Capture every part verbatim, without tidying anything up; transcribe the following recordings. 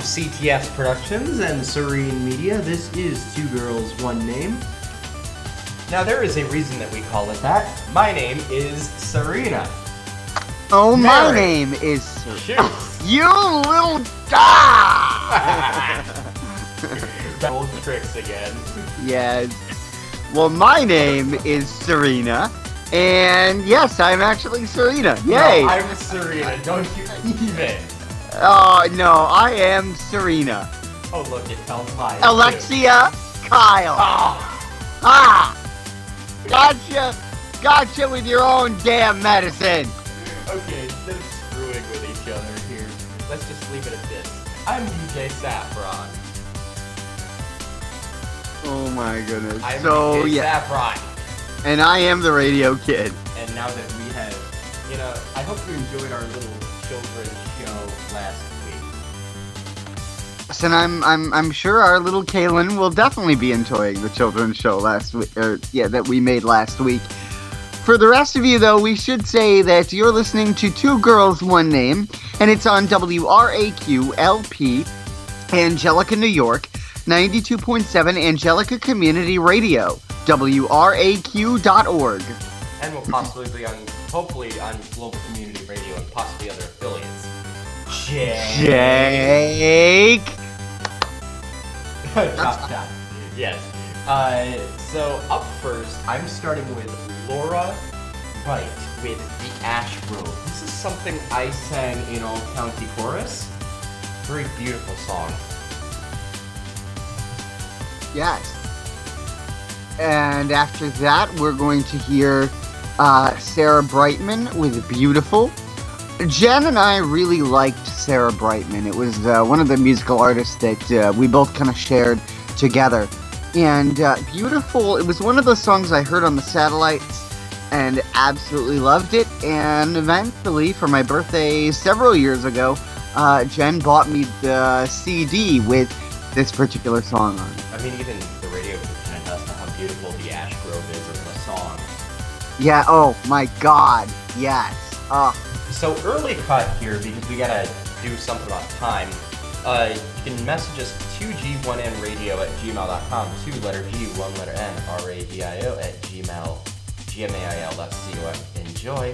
C T S Productions and Serene Media. This is Two Girls, One Name. Now, there is a reason that we call it that. My name is Serena. Oh, Mary. My name is Serena. Shoot. You little dog! Old tricks again. Yes. Well, my name is Serena, and yes, I'm actually Serena. Yay! No, I'm Serena. Don't you even. Oh, no, I am Serena. Oh, look, it tells lies. Alexia Kyle. Oh. Ah! Gotcha! Gotcha with your own damn medicine! Okay, instead of screwing with each other here, let's just leave it at this. I'm D J Saffron. Oh my goodness. I'm so, D J yeah. Saffron. And I am the radio kid. And now that we have, you know, I hope you enjoyed our little children's show last week. And I'm I'm I'm sure our little Kaylin will definitely be enjoying the children's show last week, or yeah, that we made last week. For the rest of you, though, we should say that you're listening to Two Girls, One Name, and it's on W R A Q L P, Angelica, New York, ninety-two point seven Angelica Community Radio, W R A Q dot org. And we'll possibly be on, hopefully, on Global Community Radio and possibly other affiliates. Jake. Chop, chop. Yes. Uh, so up first, I'm starting with Laura Wright with The Ash Grove. This is something I sang in All County Chorus. Very beautiful song. Yes. And after that, we're going to hear uh, Sarah Brightman with Beautiful. Jen and I really liked Sarah Brightman. It was uh, one of the musical artists that uh, we both kind of shared together. And uh, Beautiful, it was one of those songs I heard on the satellites and absolutely loved it. And eventually, for my birthday several years ago, uh, Jen bought me the C D with this particular song on it. I mean, even the radio kind of does know how beautiful The Ash Grove is as a song. Yeah, oh my god, yes. Oh. So early cut here, because we gotta do something about time. Uh, you can message us two G one N radio at gmail dot com, two letter G, one letter N, R A D I O at gmail, G M A I L dot C O M. Enjoy.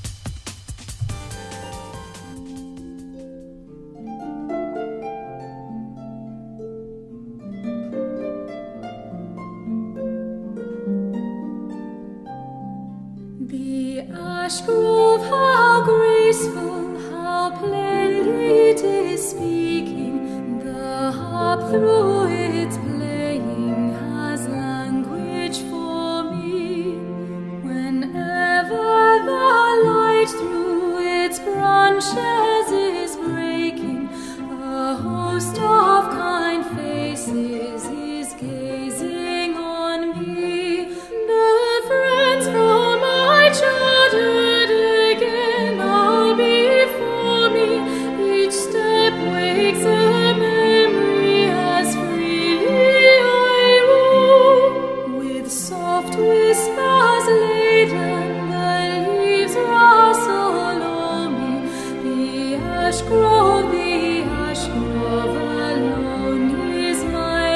The ash grove, how graceful, how plainly it is speaking. The harp through its playing has language for me. Whenever the light through its branches is breaking, a host of kind faces is gazing on me. The friends from my childhood again are before me. Each step wakes a memory as freely I roam. With soft whispers laden, the leaves rustle o'er me. The ash grove, the ash grove alone is my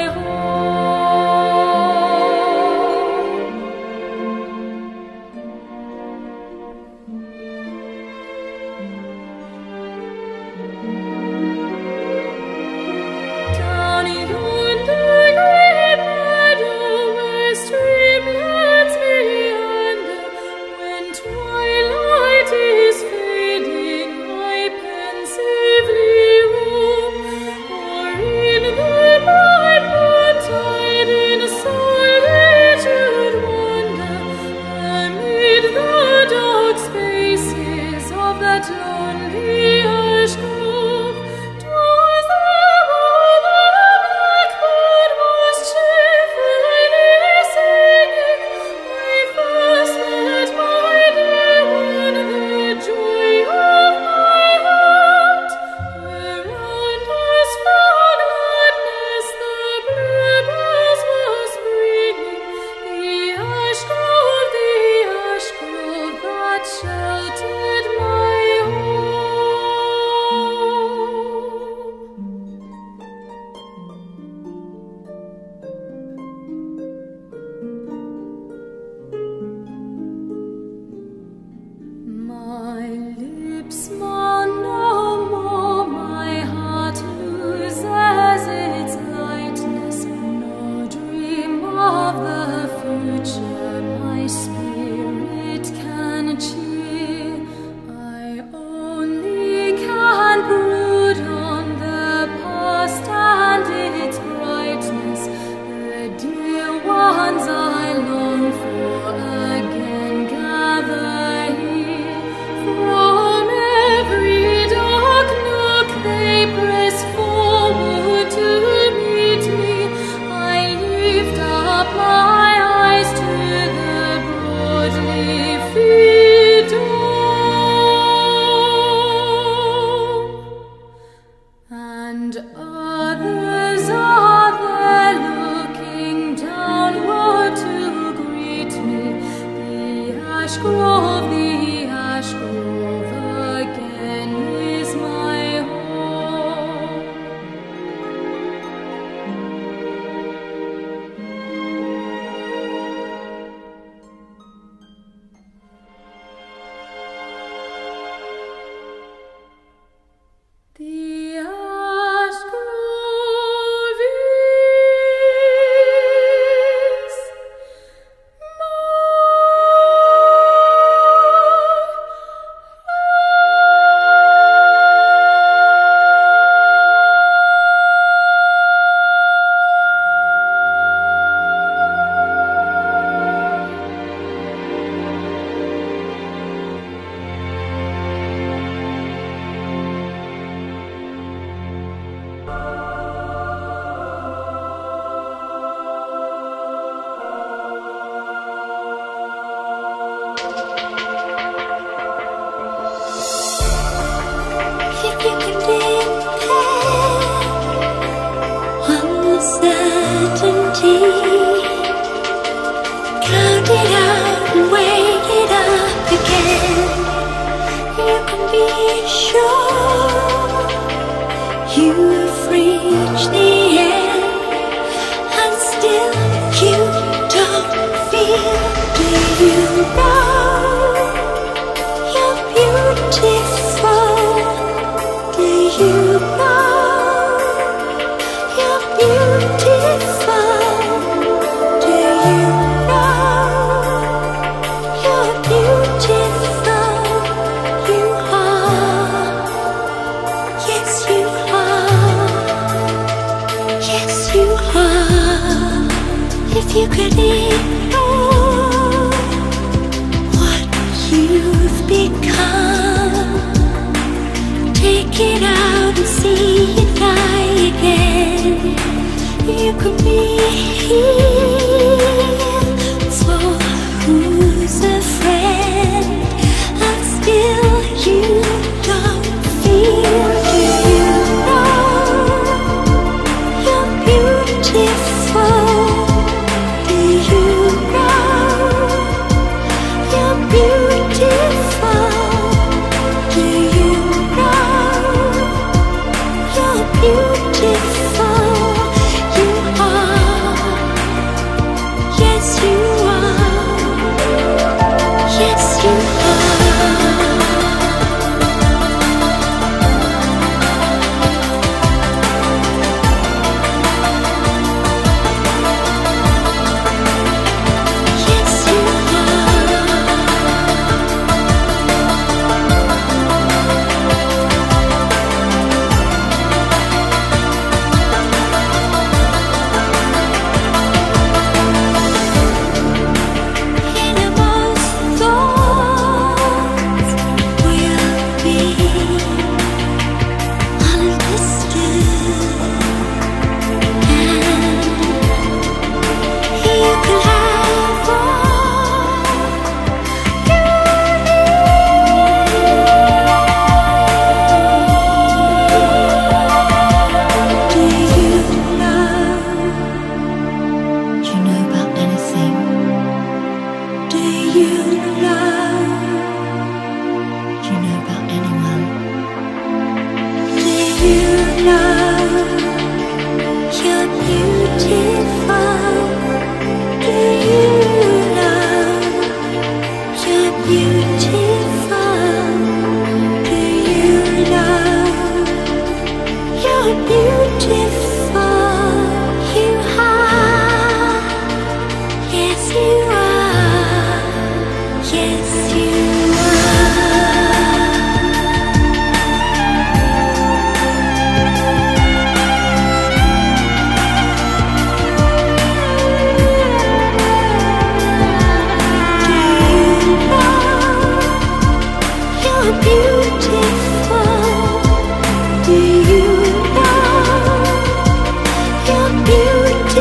home. Down yonder green meadow where streamlets meander, when twilight is fading, I pensively roam, or in the bright noontide in solitude wander, amid the dark spaces of that lonely ash grove. 'Twas there all the blackbird was cheerfully singing. I first met my dear one, the joy of my heart. Around us for gladness the bluebells were springing. The ash grove, the ash grove that sheltered my home. Fido, and others are there looking downward to greet me. The ash grove, the ash grove again is my home. The ash grove is If you can depend on the certainty, count it out and weigh it up again, you can be sure you've reached the end, and still you don't feel. Do you know you're beautiful? Do you know you're beautiful? Do you know you're beautiful? You are. Yes, you are. Yes, you are. If you could ignore what you've become, take it out and see it die again. You could be here, so who's a friend? And still you don't feel. Do you know you're beautiful? Do you know you're beautiful? Do you know you're beautiful? You are. Yes, you are. Yes, you are. Yes, you Innermost thoughts will be understood, and you can have all you need. Do you know? Do you know about anything? Do you know? Do you know about anyone? Do you know you're beautiful? Do you know you're beautiful? Do you know you're beautiful? You are. Yes, you are. Yes, you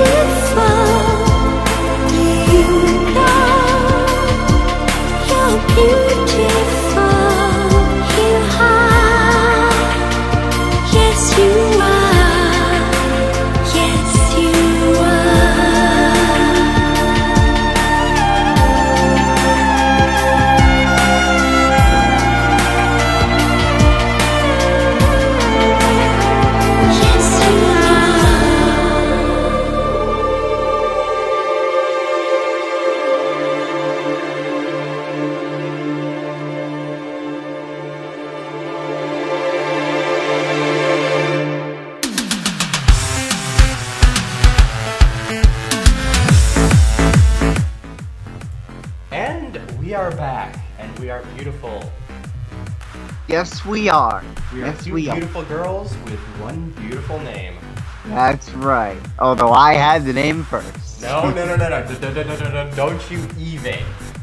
are. are back, and we are beautiful. Yes, we are. We are yes, two we beautiful girls with one beautiful name. That's right. Although I had the name first. No, no, no, no, no, no, no, no, no, no, no. Don't you even.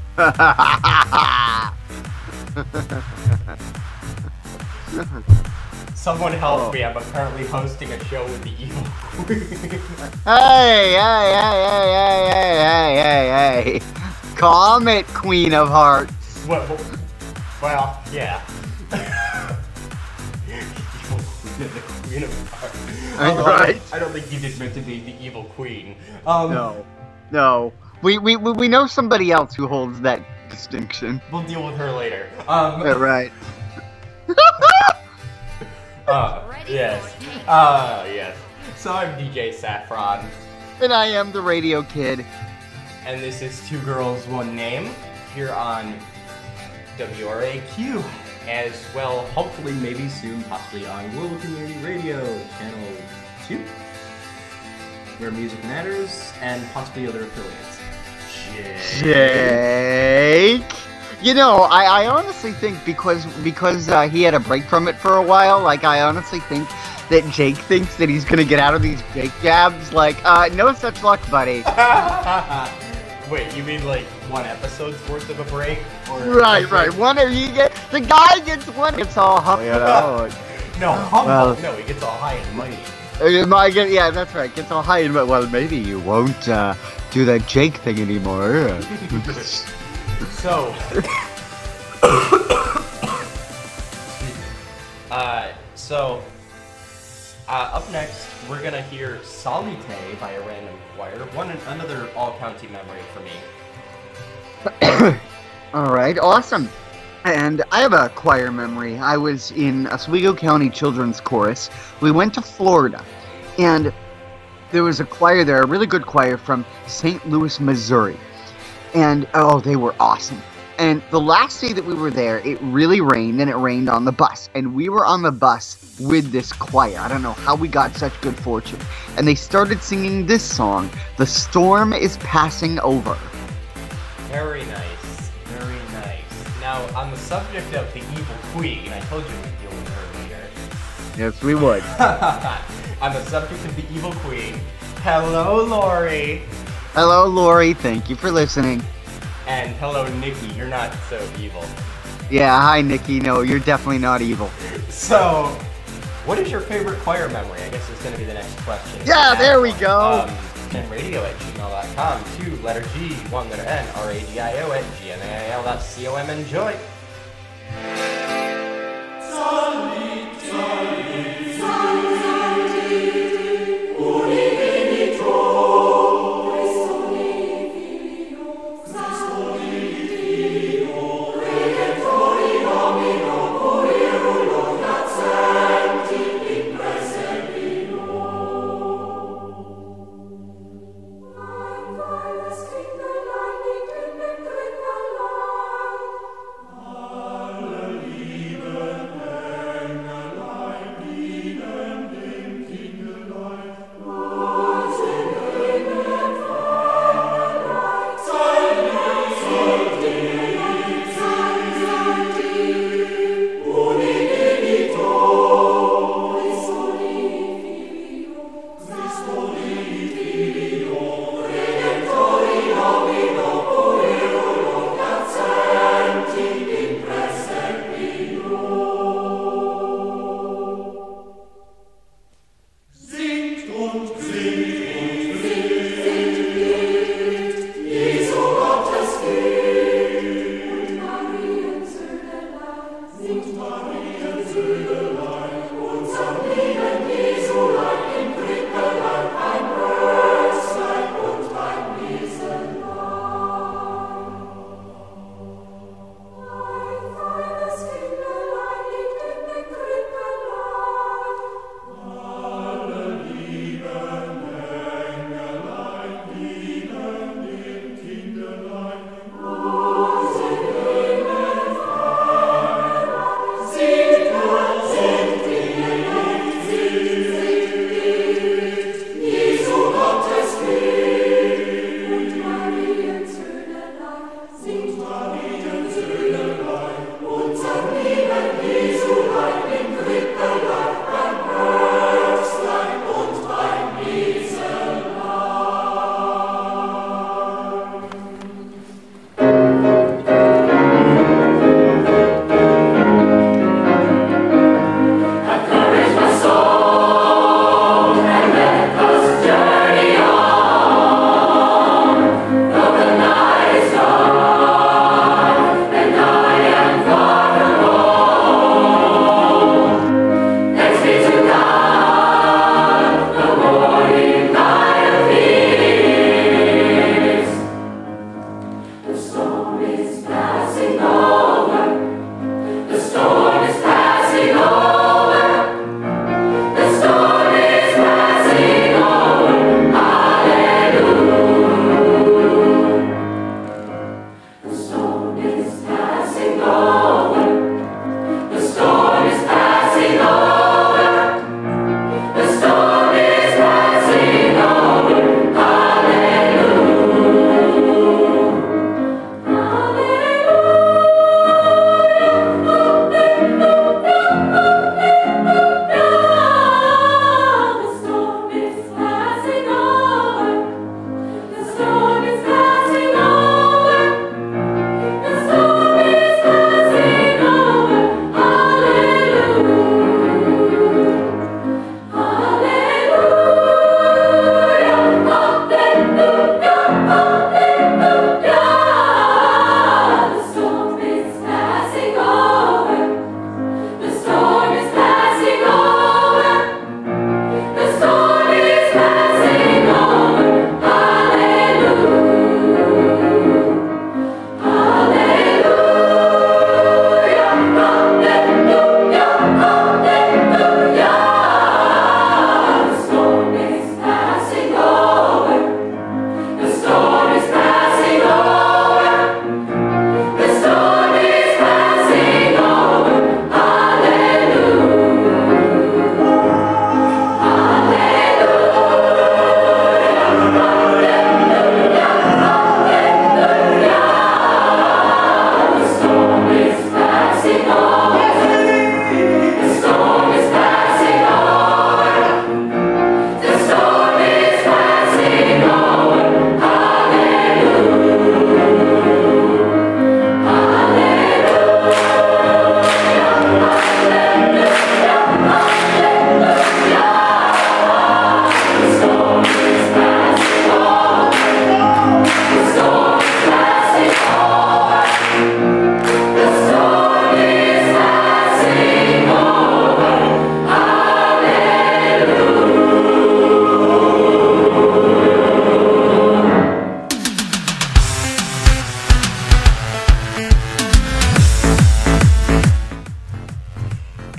Someone help Oh. me, I'm apparently hosting a show with the evil queen. Hey, hey, hey, hey, hey, hey, hey, hey, hey. Calm it, Queen of Hearts. What, what, well, yeah. Evil queen, the queen of hearts. Although I Right. don't- I don't think you did meant to be the evil queen. Um, No. No. We, we, we we know somebody else who holds that distinction. We'll deal with her later. Um, Yeah, right. uh, yes. Uh, yes. So I'm D J Saffron, And I am the Radio Kid. and this is Two Girls, One Name, here on W R A Q, as well, hopefully, maybe soon, possibly on Global Community Radio, Channel two, where music matters, and possibly other affiliates. Jake. Jake. You know, I, I honestly think because because uh, he had a break from it for a while, like I honestly think that Jake thinks that he's gonna get out of these Jake jabs. Like, uh, no such luck, buddy. Wait, you mean like one episode's worth of a break? Or Right, right. One of you get the guy gets one. It's all hum- you know. No, humble. Well- no, he gets all high and mighty. Uh, my- get- Yeah, that's right. Gets all high and well, maybe you won't uh, do that Jake thing anymore. So, uh, so, uh, up next, we're gonna hear Solite by a random choir. One another all-county memory for me. All right, awesome. And I have a choir memory. I was in Oswego County Children's Chorus. We went to Florida, and there was a choir there, a really good choir from Saint Louis, Missouri. And oh, they were awesome. And the last day that we were there, it really rained, and it rained on the bus. And we were on the bus with this choir. I don't know how we got such good fortune. And they started singing this song, "The Storm is Passing Over." Very nice, very nice. Now, on the subject of the evil queen, I told you we'd deal with her later. Yes, we would. On the subject of the evil queen, hello, Lori. Hello, Lori. Thank you for listening. And hello, Nikki. You're not so evil. Yeah, hi, Nikki. No, you're definitely not evil. So, what is your favorite choir memory? I guess it's going to be the next question. Yeah, there we go. Um, and radio at gmail dot com. Two letter G, one letter N, R A D I O at G M A I L dot com. Enjoy. Ein kleines Kindlein liegt in dem Krippenlein.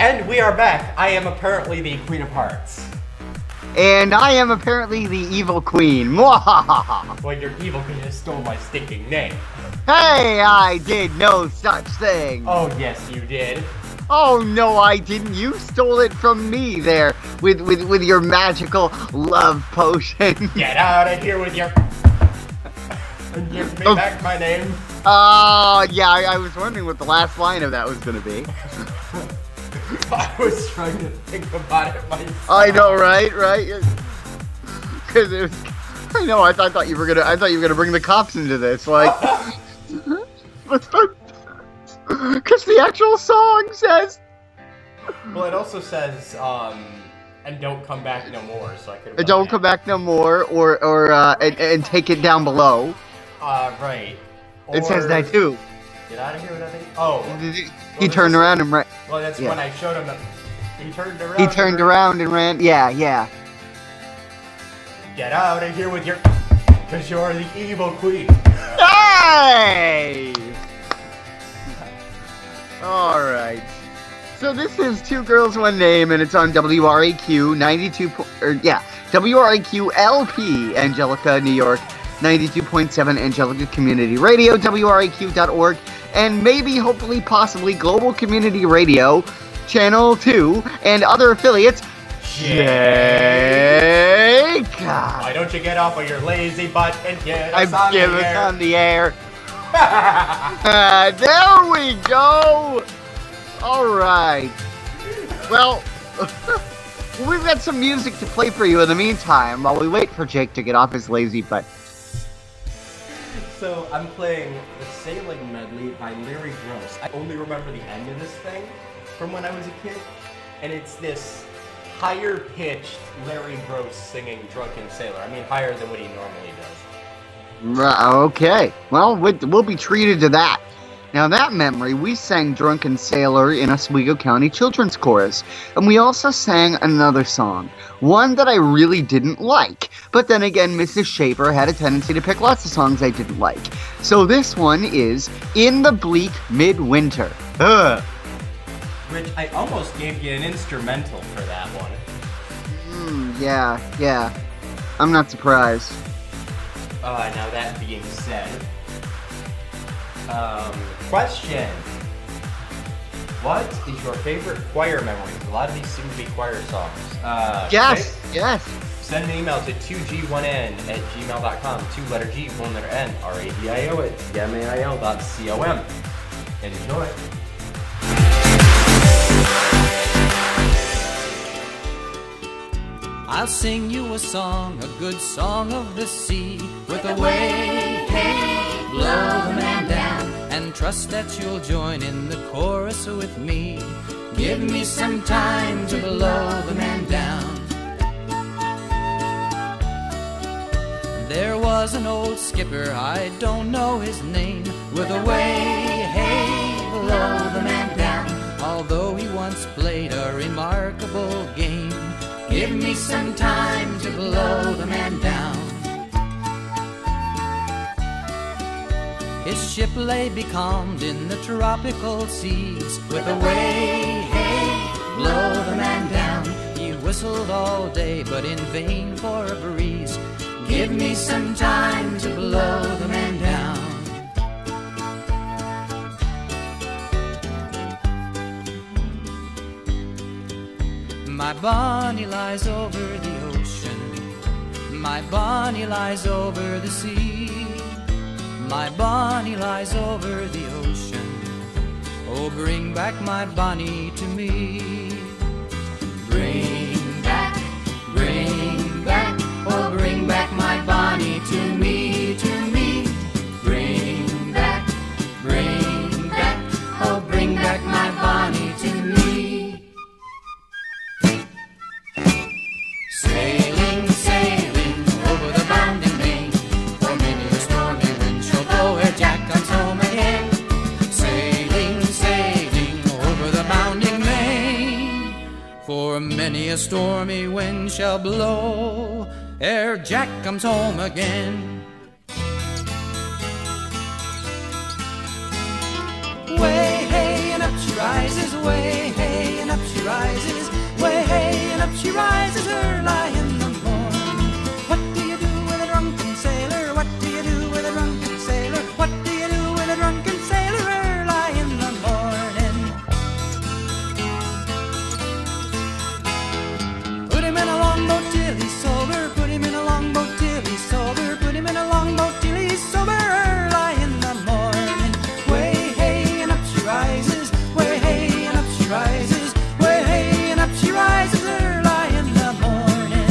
And we are back. I am apparently the Queen of Hearts. And I am apparently the evil queen. Mwahaha! Well, you're evil because you stole my stinking name. Hey, I did no such thing. Oh, yes, you did. Oh, no, I didn't. You stole it from me there with, with, with your magical love potion. Get out of here with your... and give me Oh. back my name. Uh, yeah, I, I was wondering what the last line of that was going to be. I was trying to think about it myself. I know, right? Right? Because it was... I know, I, th- I thought you were gonna. I thought you were gonna bring the cops into this, like. Let's start. Because the actual song says. Well, it also says, um, and don't come back no more. So I could. Uh, Don't come back no more, or or uh, and, and take it down below. Uh, right. It says Or- that too. Get out of here with that thing. Oh. He Well, turned this is- around and ran. Well, that's Yeah. when I showed him that he turned around. He and turned ran. around and ran. Yeah, yeah. Get out of here with your. Because you're the evil queen. Hey! All right. So this is Two Girls, One Name, and it's on W R A Q ninety-two. Po- or yeah, W R A Q L P, Angelica, New York, ninety-two point seven Angelica Community Radio, W R A Q dot org, and maybe, hopefully, possibly Global Community Radio, Channel Two, and other affiliates. Jake! Why don't you get off of your lazy butt and get us I'm on giving the us air? on the air. Uh, there we go. All right. Well, we've got some music to play for you in the meantime while we wait for Jake to get off his lazy butt. So I'm playing the Sailing Medley by Larry Gross. I only remember the end of this thing from when I was a kid, and it's this higher-pitched Larry Gross singing Drunken Sailor. I mean, higher than what he normally does. Right, okay. Well, we- we'll be treated to that. Now, that memory, we sang Drunken Sailor in Oswego County Children's Chorus, and we also sang another song, one that I really didn't like. But then again, Missus Shaver had a tendency to pick lots of songs I didn't like. So this one is In the Bleak Midwinter. Ugh. Which I almost gave you an instrumental for that one. Mm, yeah, yeah. I'm not surprised. Uh, now that being said, um, question. What is your favorite choir memories? A lot of these seem to be choir songs. Uh, Yes, okay. yes. Send an email to two G one N at gmail dot com. Two letter G, one letter N, R A D I O at G M A I L dot C O M. Enjoy. I'll sing you a song, a good song of the sea, with a way, hey, blow the man down, and trust that you'll join in the chorus with me. Give me some time to blow the man down. There was an old skipper, I don't know his name, with a way, hey, blow the man down, although he once played a remarkable game. Give me some time to blow the man down. His ship lay becalmed in the tropical seas, with a way, hey, blow the man down. He whistled all day, but in vain for a breeze. Give me some time to blow the man down. My Bonnie lies over the ocean, my Bonnie lies over the sea, my Bonnie lies over the ocean. Oh, bring back my Bonnie to me. Bring back, bring back, oh, bring back my Bonnie to me, to me. Bring back, bring back, oh, bring back my Bonnie to me. Sailing, sailing over the bounding main, for many a stormy wind shall blow ere Jack comes home again. Sailing, sailing over the bounding main, for many a stormy wind shall blow ere Jack comes home again. Way, hey, and up she rises, way, hey, and up she she rises early in the morning. What do you do with a drunken sailor? What do you do with a drunken sailor? What do you do with a drunken sailor early in the morning? Put him in a longboat till he's sober. Put him in a longboat till he's sober. Put him in a longboat till he's sober early in the morning. Way hey and up she rises. Way hey and up she rises. Way hey and up she rises early in the morning.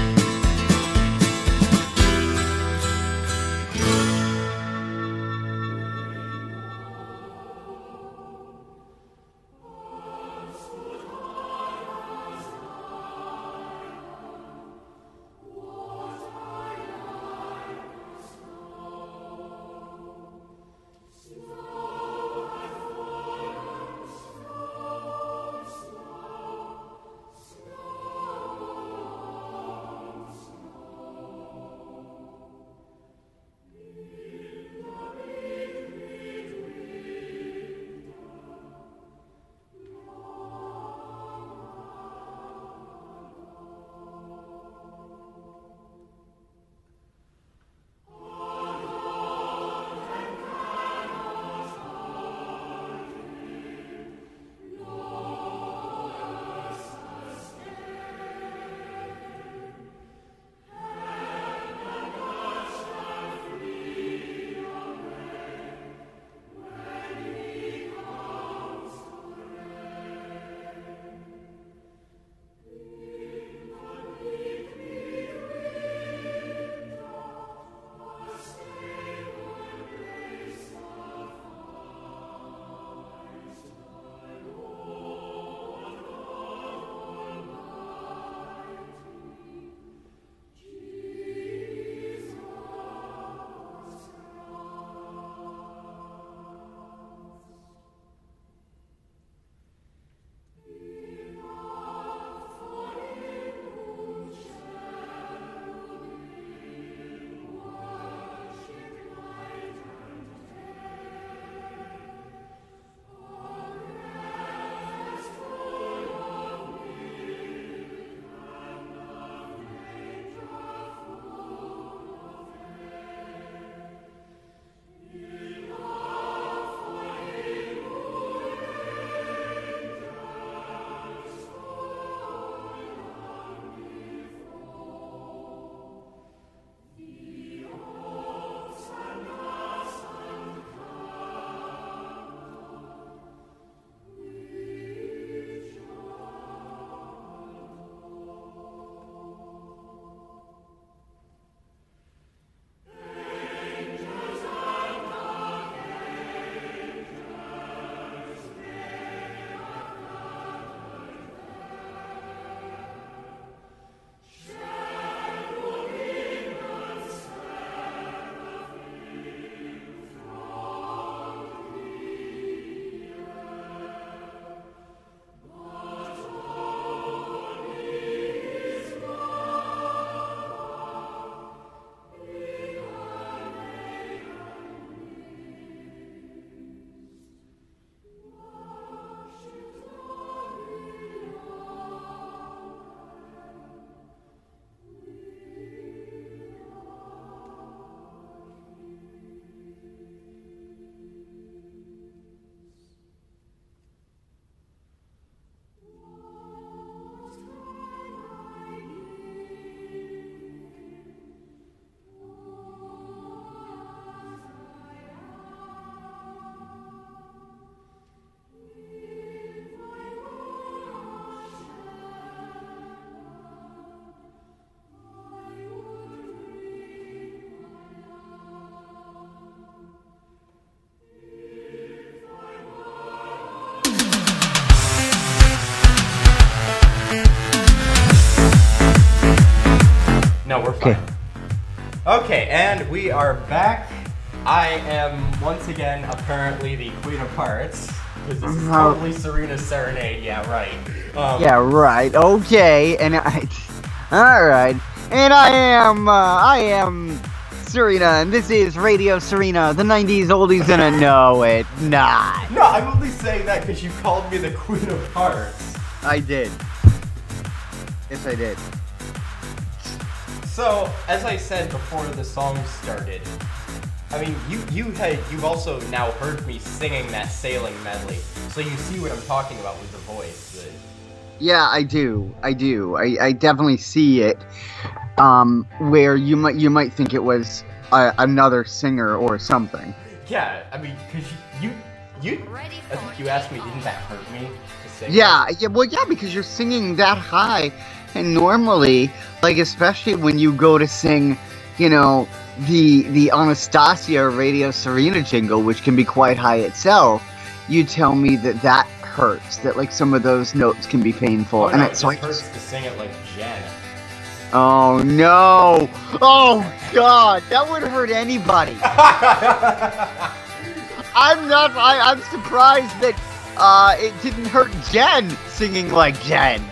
No, we're fine. Okay, and we are back. I am once again apparently the Queen of Hearts. Because this is Uh, totally Serena's Serenade, yeah, right. Um, Yeah, right. Okay, and I. All right, and I am. Uh, I am Serena, and this is Radio Serena, the nineties oldies, and I know it not. No, I'm only saying that because you called me the Queen of Hearts. I did. Yes, I did. So, as I said before the song started, I mean, you you had you've also now heard me singing that sailing medley, so you see what I'm talking about with the voice. The... Yeah, I do. I do. I, I definitely see it. Um, where you might you might think it was uh, another singer or something. Yeah, I mean, cause you you, you I think you asked me, didn't that hurt me to sing? Yeah, yeah. Well, yeah, because you're singing that high, and normally, like especially when you go to sing, you know, the the Anastasia Radio Serena jingle, which can be quite high itself, you tell me that that hurts, that like some of those notes can be painful, Oh, and no, it, it so just I hurts just, to sing it like Jen. oh no, oh god, that would hurt anybody. I'm not, I, I'm surprised that uh, it didn't hurt Jen singing like Jen.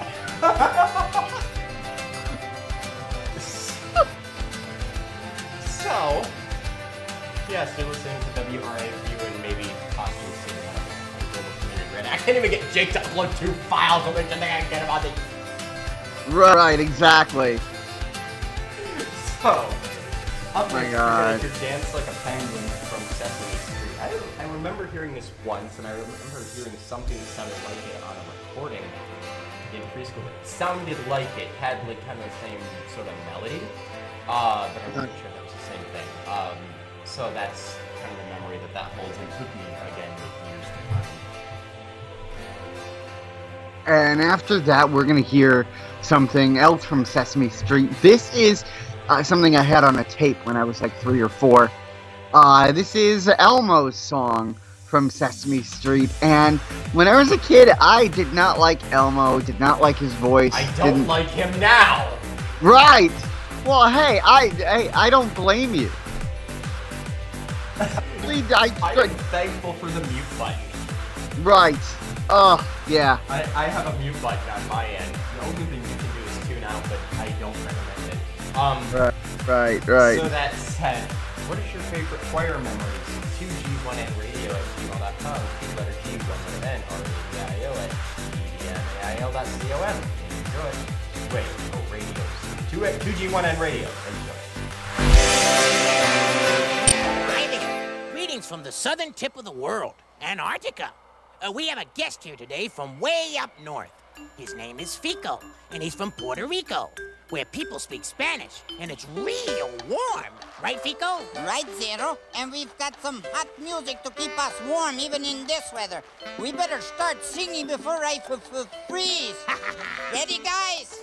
So, yes, you're listening to W R A F U and maybe possibly singing on a global community right now. I can't even get Jake to upload two files of which I think I can get about the... Right, exactly. So, up Oh my next, God. we're gonna dance like a penguin from Sesame Street. I, I remember hearing this once, and I remember hearing something that sounded like it on a recording in preschool. It sounded like it had like kind of the same sort of melody, uh, but I'm pretty sure that was the same thing. Um, so that's kind of the memory that that holds and with me again years to come. And after that, we're going to hear something else from Sesame Street. This is uh, something I had on a tape when I was like three or four. Uh, this is Elmo's song from Sesame Street. And when I was a kid, I did not like Elmo, did not like his voice. I don't didn't... like him now! Right! Well, hey, I, hey, I don't blame you. I, I'm thankful for the mute button. right. Oh, yeah. I, I have a mute button on my end. The only thing you can do is tune out, but I don't recommend it. Um, Right, right, right. So that said, what is your favorite choir memories? two G one N radio at gmail dot com, two letter G, one letter N, R A D I O at G M A I L dot com. Enjoy. Wait, oh, radios. two G one N radio. Enjoy. Hi there. Greetings from the southern tip of the world, Antarctica. Uh, we have a guest here today from way up north. His name is Fico, and he's from Puerto Rico, where people speak Spanish, and it's real warm. Right, Fico? Right, Zero. And we've got some hot music to keep us warm even in this weather. We better start singing before I f f freeze. Ready, guys?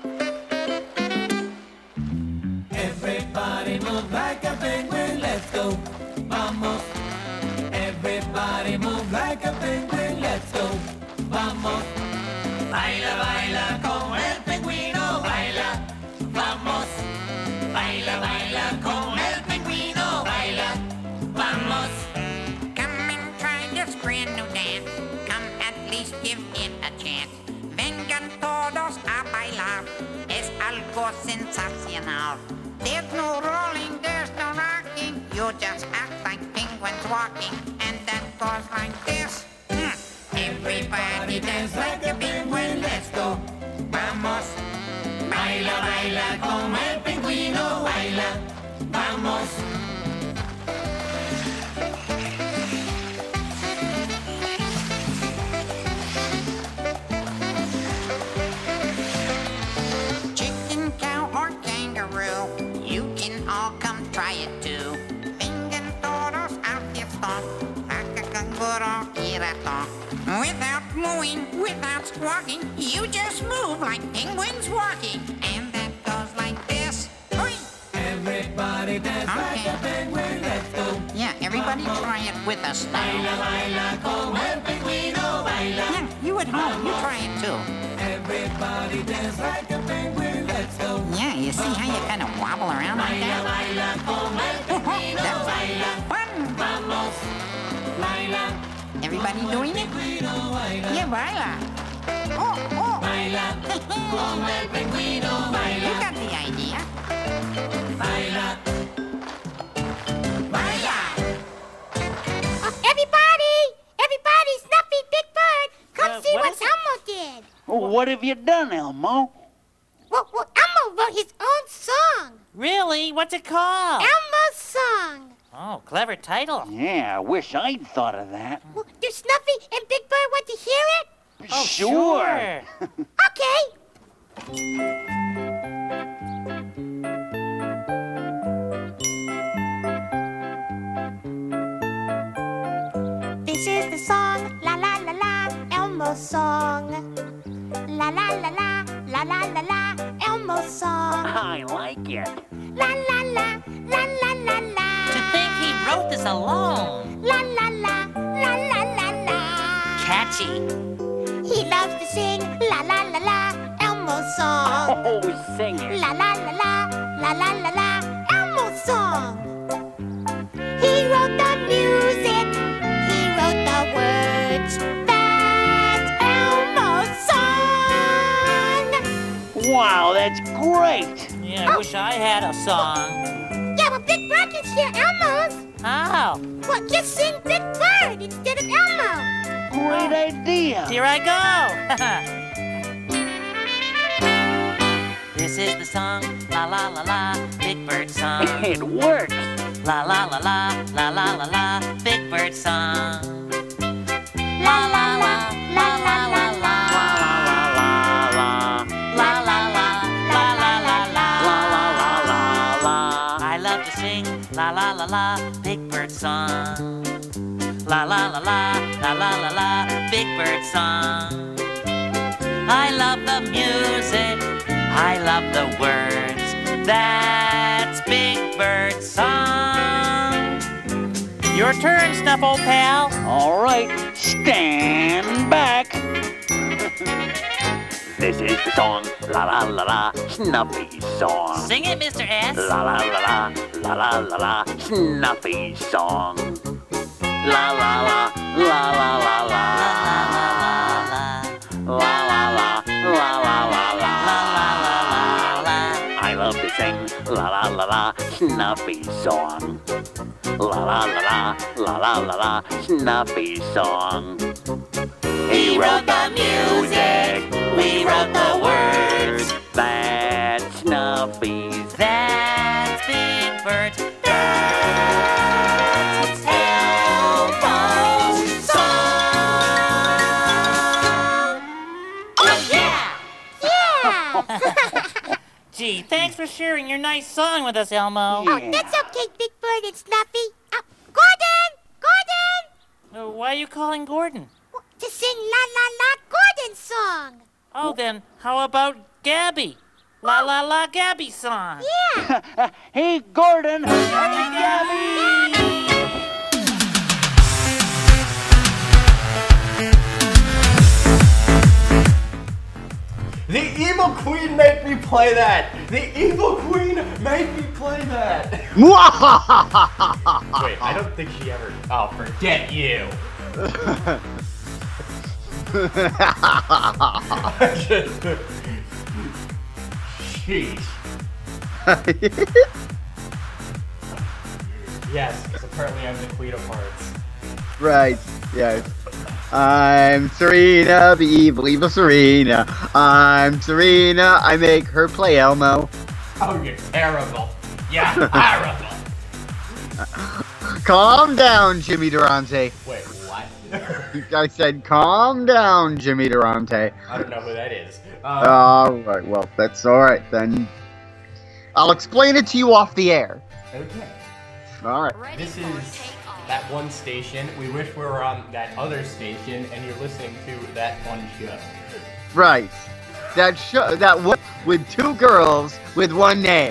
Everybody move like a penguin, let's go. Vamos. Everybody move like a penguin, let's go. Vamos. Baila, baila como el pingüino, baila. Vamos. Baila, baila como el pingüino, baila. Vamos. Come and try this brand new dance. Come at least give it a chance. Vengan todos a bailar. Es algo sensacional. There's no rolling, there's no rocking. You just act like penguins walking. And that goes like this. Hmm. Everybody dance like a penguin, let's go. Vamos. Baila, baila como el pingüino, baila. Vamos. Chicken, cow, or kangaroo, you can all come try it too. Vengan todos a esto, saca canguro y ratón. Without mooing, without squawking, you just move like penguins walking. And that goes like this. Oi! Everybody dance like Okay. a penguin, let's go. Yeah, everybody try it with us now. Baila, baila como el pingüino, baila. Yeah, you at home, you try it too. Everybody dance like a penguin, let's go. Yeah, you see how you kind of wobble around like Baila, that? baila como el pingüino, That's baila. fun. Vamos. Baila, Everybody doing it? pingüino, baila. Yeah, baila. Oh, oh. Baila, como el pingüino, You baila. got the idea. Baila. Baila. Everybody! Everybody! Snuffy Big Bird! Come Uh, see what what is it? Elmo did! Oh, what have you done, Elmo? Well, well, Elmo wrote his own song. Really? What's it called? Elmo's Song. Oh, clever title. Yeah, I wish I'd thought of that. Well, do Snuffy and Big Bird want to hear it? Oh, Sure. Okay. This is the song, la la la la, Elmo's song. La la la la, la la la la, Elmo's song. I like it. La la la, la la la la. To think he wrote this alone. La la la, la la la la. Catchy. He loves to sing la la la la, Elmo's song. Oh, sing it. La la la la, la la la la, Elmo's song. He wrote the music, he wrote the words. That's Elmo's song. Wow, that's great. Yeah, I wish I had a song. Yeah, well, Big Bird can hear Elmo's. How? Well, just sing Big Bird instead of Elmo. Great idea. Here I go. This is the song, la la la la, Big Bird song. It works. La la la la, la la la la, Big Bird song. La la la, la la la la. La la la, la la la la. I love to sing la la la la, Big Bird song. La la la la, la la la la, Big Bird song. I love the music, I love the words. That's Big Bird song. Your turn, Snuffle pal. All right, stand back. This is the song, la la la la, Snuffy song. Sing it, Mister S. La la la la, la la la la, Snuffy song. La la la, la la la la. La la la, la la la la. I love to sing la la la la, Snuffy song. La la la la, la la la la, Snuffy song. He wrote the music, we wrote the words. That's Snuffy's, That's Big Bird. that's Elmo's song. Oh, yeah! Yeah! Gee, thanks for sharing your nice song with us, Elmo. Oh, that's okay, Big Bird and Snuffy. Oh, Gordon! Gordon! Uh, why are you calling Gordon? Well, to sing La La La Gordon's song. Oh, then how about Gabby? La La La Gabby song. Yeah! Hey, Gordon. Hey, Gabby. The evil queen made me play that! The evil queen made me play that! Wait, I don't think she ever... Oh, forget you! Sheesh. Yes, because apparently I'm the Queen of Hearts. Right, yes. I'm Serena, the evil, evil Serena. I'm Serena, I make her play Elmo. Oh, you're terrible. Yeah, terrible. Calm down, Jimmy Durante. Wait, what? I said, calm down, Jimmy Durante. I don't know who that is. Um, Alright, well, that's alright then. I'll explain it to you off the air. okay. Alright. This is that one station. We wish we were on that other station, and you're listening to that one show. Right. That show, that one with two girls with one name.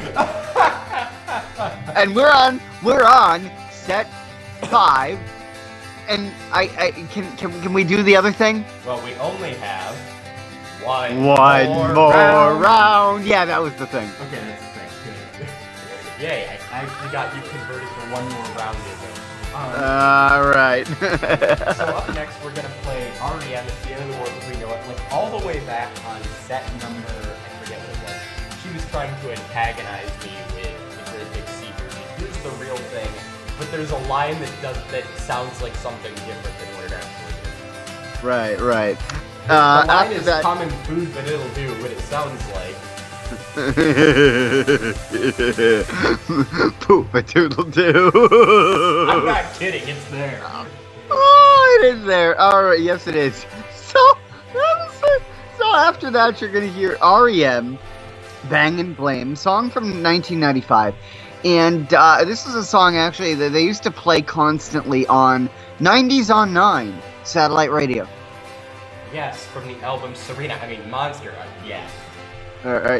And we're on, we're on set five. And I, I can, can, can we do the other thing? Well, we only have one, One more, more round. round. Yeah, that was the thing. Okay, that's the thing. Good. Yay, I actually got you converted to one more round. Um, Alright. so up next, we're going to play R E M, It's the End of the World as We Know It, like all the way back on set number, I forget what it was. She was trying to antagonize me with the Great Big Sea Version. Here's the real thing, but there's a line that does that sounds like something different than what it actually is. Right, right. The Uh, line after is that, common food, but it'll do what it sounds like. Poop a doodle doo. I'm not kidding, it's there. Oh, it is there. All right, yes, it is. So, that was it. So after that, you're gonna hear R E M, "Bang and Blame," song from nineteen ninety-five, and uh, this is a song actually that they used to play constantly on nineties on nine satellite radio. Yes, from the album Serena. I mean, Monster. Uh, yeah. All right.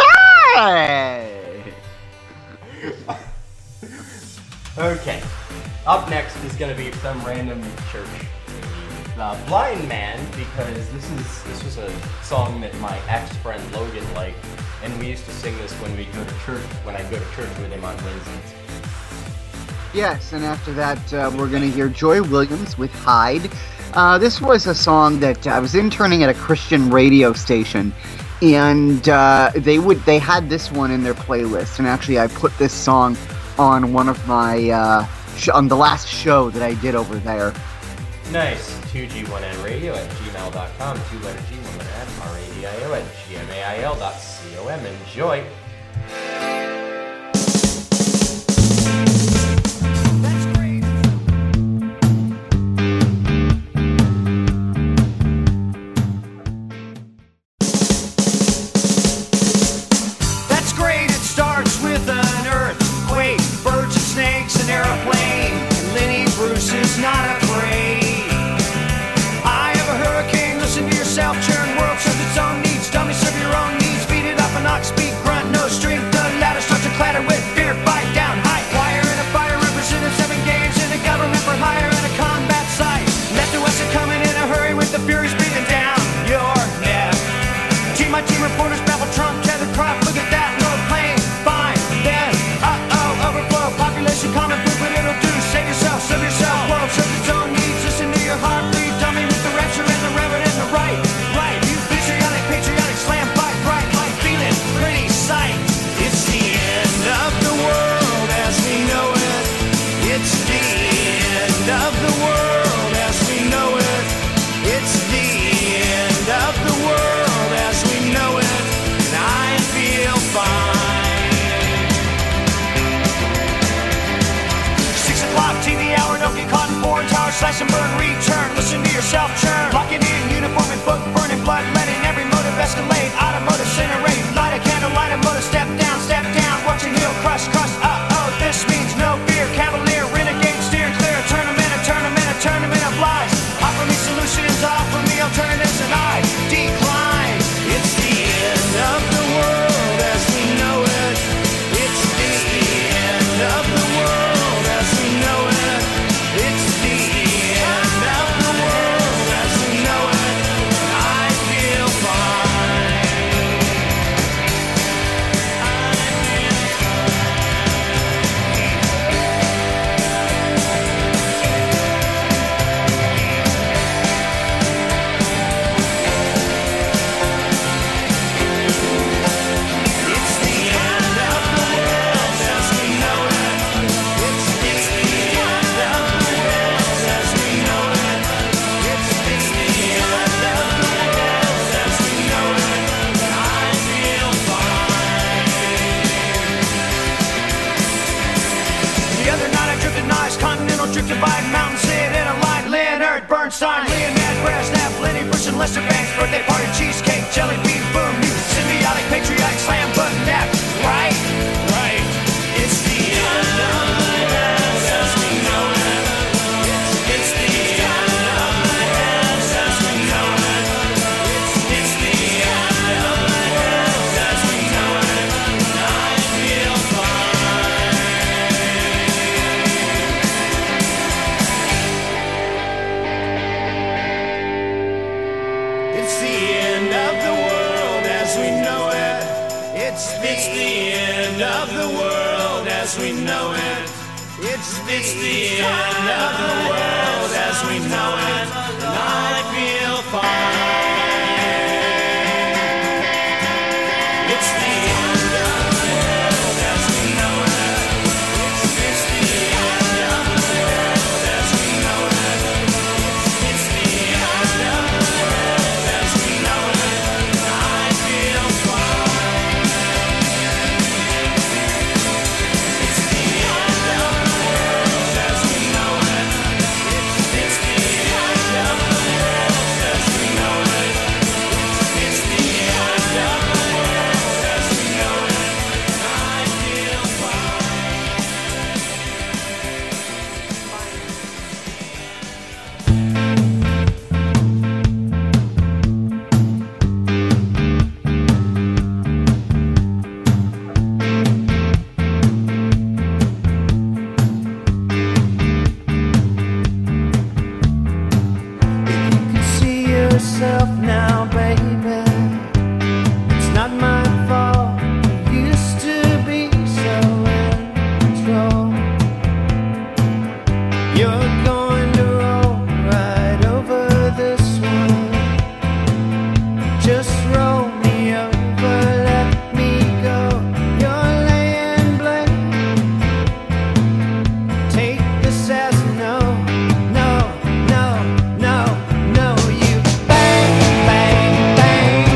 Hey! Okay. Up next is gonna be some random church. Uh, Blind Man, because this is this was a song that my ex-friend Logan liked, and we used to sing this when we go to church. When I go to church with him on Wednesdays. Yes, and after that, uh, we're going to hear Joy Williams with "Hide." Uh, this was a song that I was interning at a Christian radio station, and uh, they would they had this one in their playlist. And actually, I put this song on one of my uh, sh- on the last show that I did over there. Nice. two G one N radio at gmail dot com. Two letter G, one letter N, R A D I O at G M A I L dot com. Enjoy. That's great, it starts with an earthquake, birds and snakes, an airplane, and Lenny Bruce is not afraid. I have a hurricane, listen to yourself, churn, world serves its own needs, dummy serve your own needs, beat it up and knock, speak, grunt, no strength, the ladder starts to clatter with fear, fight down, high wire in a fire, representing seven games in a government for hire in a combat site. Left to west are coming in a hurry with the furies breathing down your neck. Team my team reporters baffle Trump, tether crop, look at that, no plane, fine, then, uh-oh, overflow, population common food, what it'll do, save yourself, serve yourself, world serves its own needs, listen to your heart, bleed, dummy with the rapture and the reverend and the right, right, you patriotic, patriotic, slam, fight, bright, light, feeling, pretty sight. It's the end of the world as we know it, it's the end of the world as we know it, it's the end of the world as we know it, and I feel fine. Six o'clock T V hour, don't get caught in foreign tower, slash and burn, return, listen to yourself churn, locking in, uniform and book, burning blood, letting every motive escalate, automotive incinerate, light a candle, light a motor, step down, step down, watching heel crush, crush, uh-oh, this means no fear, cavalier, renegade, steer clear, a tournament, a tournament, a tournament of lies, offer me solutions, offer me alternatives, and I decline. It's the end of the world as we know it, it's the end of the world as we know it, it's the end of the world as we know it, and I feel fine. I feel It's the end of the world as we know it. It's the end of the world as we know it. It's the end of the world as we know it. I feel fine. The other night I drifted nice, continental drift divide, mountain sit in a light, Leonard Bernstein, Leonard Brezhnev, Lenny Bruce and Lester Banks, birthday party, cheesecake, jelly bean, boom, you symbiotic, patriotic, slam button, nap, right, right. It's the end of the world as we know it. It's, it's the end of the world as we know it. It's, it's the end of the world as we know it. I feel fine. It's the end of the world as we know it. It's, it's the end of the world as we know it. It's, it's the end of the world as we know it. And I feel fine. It's the end of the world as we know it. It's, it's the end of the world as we know it. It's, it's the end of the world as we know it. And I feel fine. yourself now, baby. It's not my fault. You used to be so in control. You're going to roll right over this one. Just roll me over, let me go. You're laying blame. Take this as a no, no, no, no, no. You bang, bang, bang.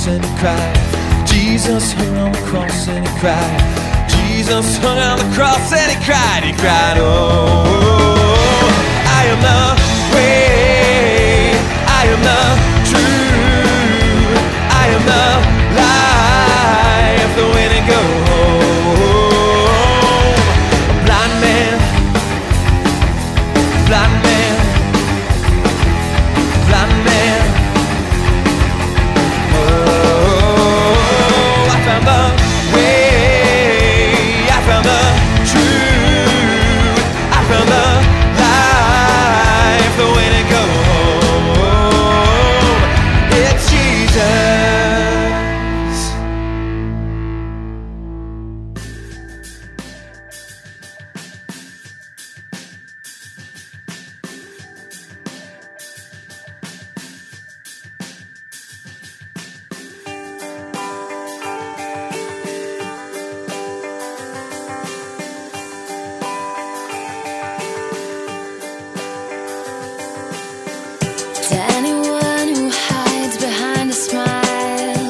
cross and he cried. Jesus hung on the cross and he cried. Jesus hung on the cross and he cried. He cried, oh, I am the way, I am the truth, I am the life, the way to go home. A blind man, blind man, blind man. Oh, I found the way, I found the truth, I found the life, the way to go home. It's Jesus. To anyone who hides behind a smile,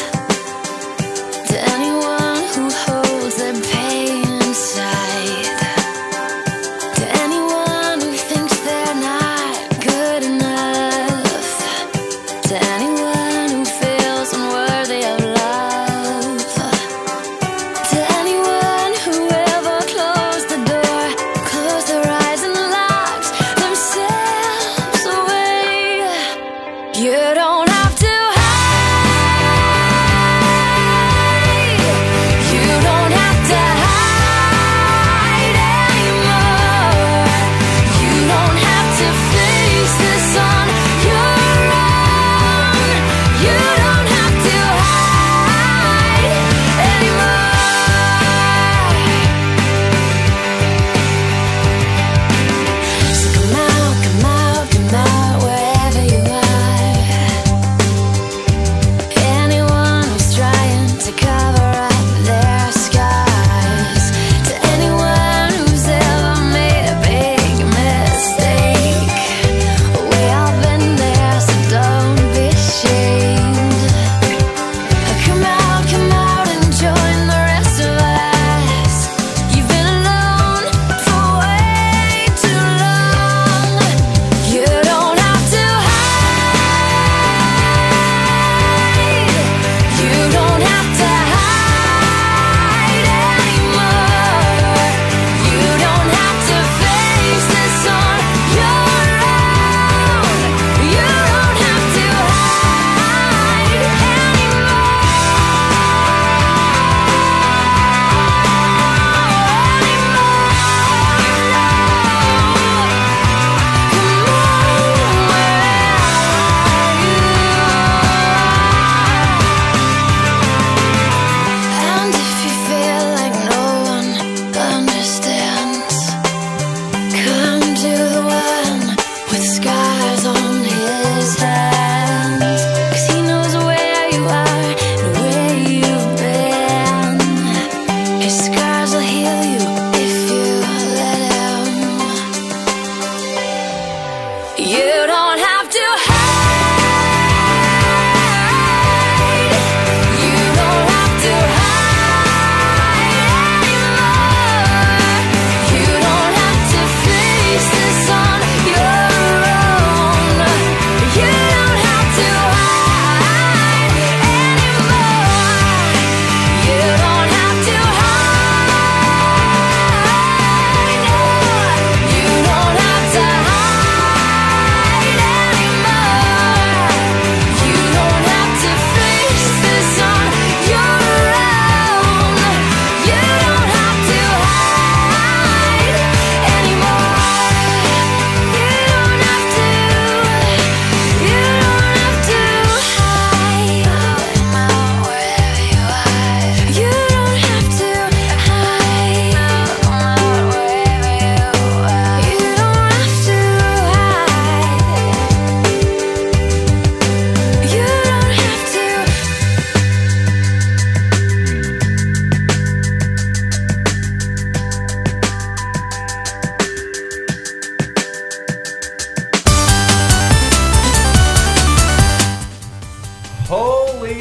to anyone who holds their pain inside, to anyone who thinks they're not good enough, to anyone who feels unworthy of love, to anyone who ever closed the door, closed their eyes and locked themselves away. You don't have to hide. You don't have to hide anymore. You don't have to face this on your own. You don't have to hide anymore. So come out, come out, come out wherever you are.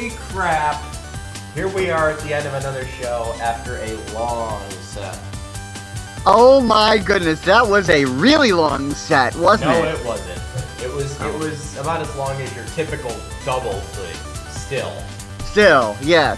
Holy crap! Here we are at the end of another show after a long set. Oh my goodness, that was a really long set, wasn't No, it? it wasn't. It was it was about as long as your typical double thing. Still. Still, yes.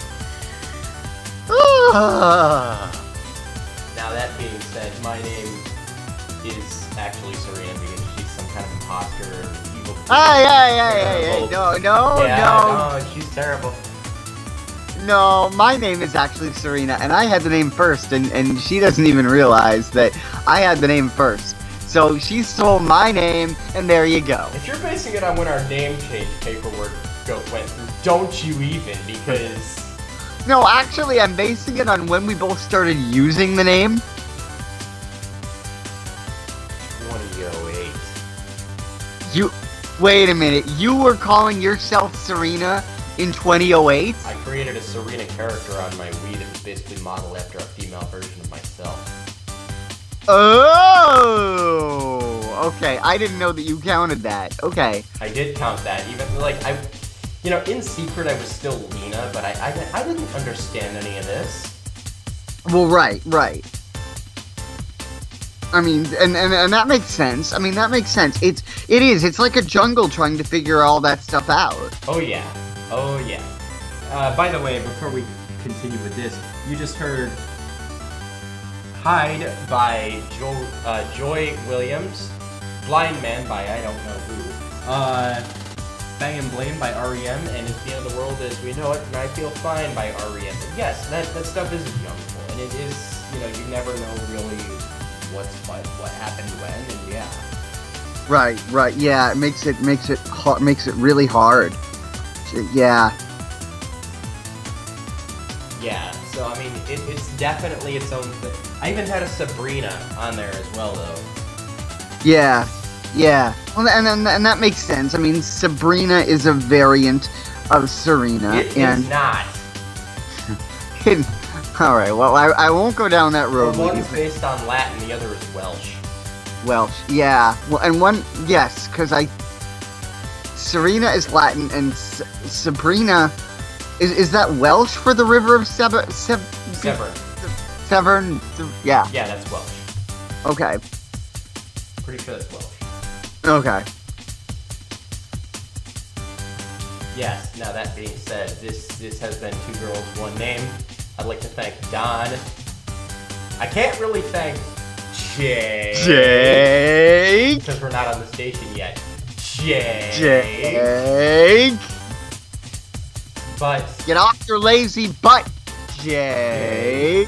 Ah. Now that being said, my name is actually Serena because she's some kind of imposter or evil. Hey, hey, hey, hey, hey, Both. no, no, yeah, no. no, she's terrible. No, my name is actually Serena, and I had the name first, and, and she doesn't even realize that I had the name first. So she stole my name, and there you go. If you're basing it on when our name change paperwork go, went through, don't you even, because... No, actually, I'm basing it on when we both started using the name. twenty oh eight. You, wait a minute, you were calling yourself Serena in twenty oh eight? I created a Serena character on my Wii that was basically modeled after a female version of myself. Oh, okay. I didn't know that you counted that. Okay. I did count that, even, like, I... You know, in secret I was still Lena, but I, I, I didn't understand any of this. Well, right, right. I mean, and, and and that makes sense. I mean, that makes sense. It's it is. It's like a jungle trying to figure all that stuff out. Oh yeah, oh yeah. Uh, by the way, before we continue with this, you just heard "Hide" by jo uh, Joy Williams, "Blind Man" by I don't know who, uh, "Bang and Blame" by R E M, and "It's the End of the World as We Know It," and "I Feel Fine" by R E M. And yes, that that stuff is jungle, and it is, you know, you never know really what's what, what happened when, and yeah. Right, right. Yeah, it makes it makes it hard, makes it really hard. Yeah. Yeah, so I mean, it, it's definitely its own thing. I even had a Sabrina on there as well, though. Yeah, yeah. Well, and and, and that makes sense. I mean, Sabrina is a variant of Serena, It and is not. it, all right. Well, I I won't go down that road Well, with one's you. based on Latin, the other is Welsh. Welsh, yeah. Well, and one, yes, because I, Serena is Latin, and S Sabrina, is is that Welsh for the river of Severn? Sev Severn. Severn, yeah. Yeah, that's Welsh. Okay, Pretty sure that's Welsh. okay. Yes, now that being said, this this has been Two Girls, One Name. I'd like to thank Don. I can't really thank Jake. Jake. Because we're not on the station yet. Jake. Jake. But Get off your lazy butt, Jake.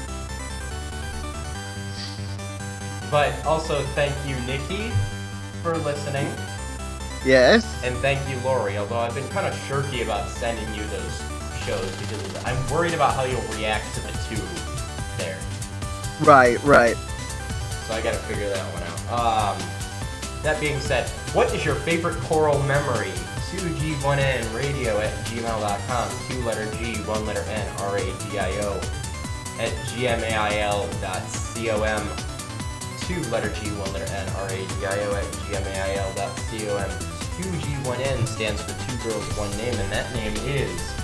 But also thank you, Nikki, for listening. Yes. And thank you, Lori, although I've been kind of shirky about sending you those shows because I'm worried about how you'll react to the two there. Right, right. So I gotta figure that one out. Um, that being said, what is your favorite choral memory? two G one N radio at gmail dot com. Two letter G, one letter N, R A D I O at gmail dot com. Two letter G, one letter N, R A D I O at gmail dot com. two G one N stands for Two Girls, One Name, and that name is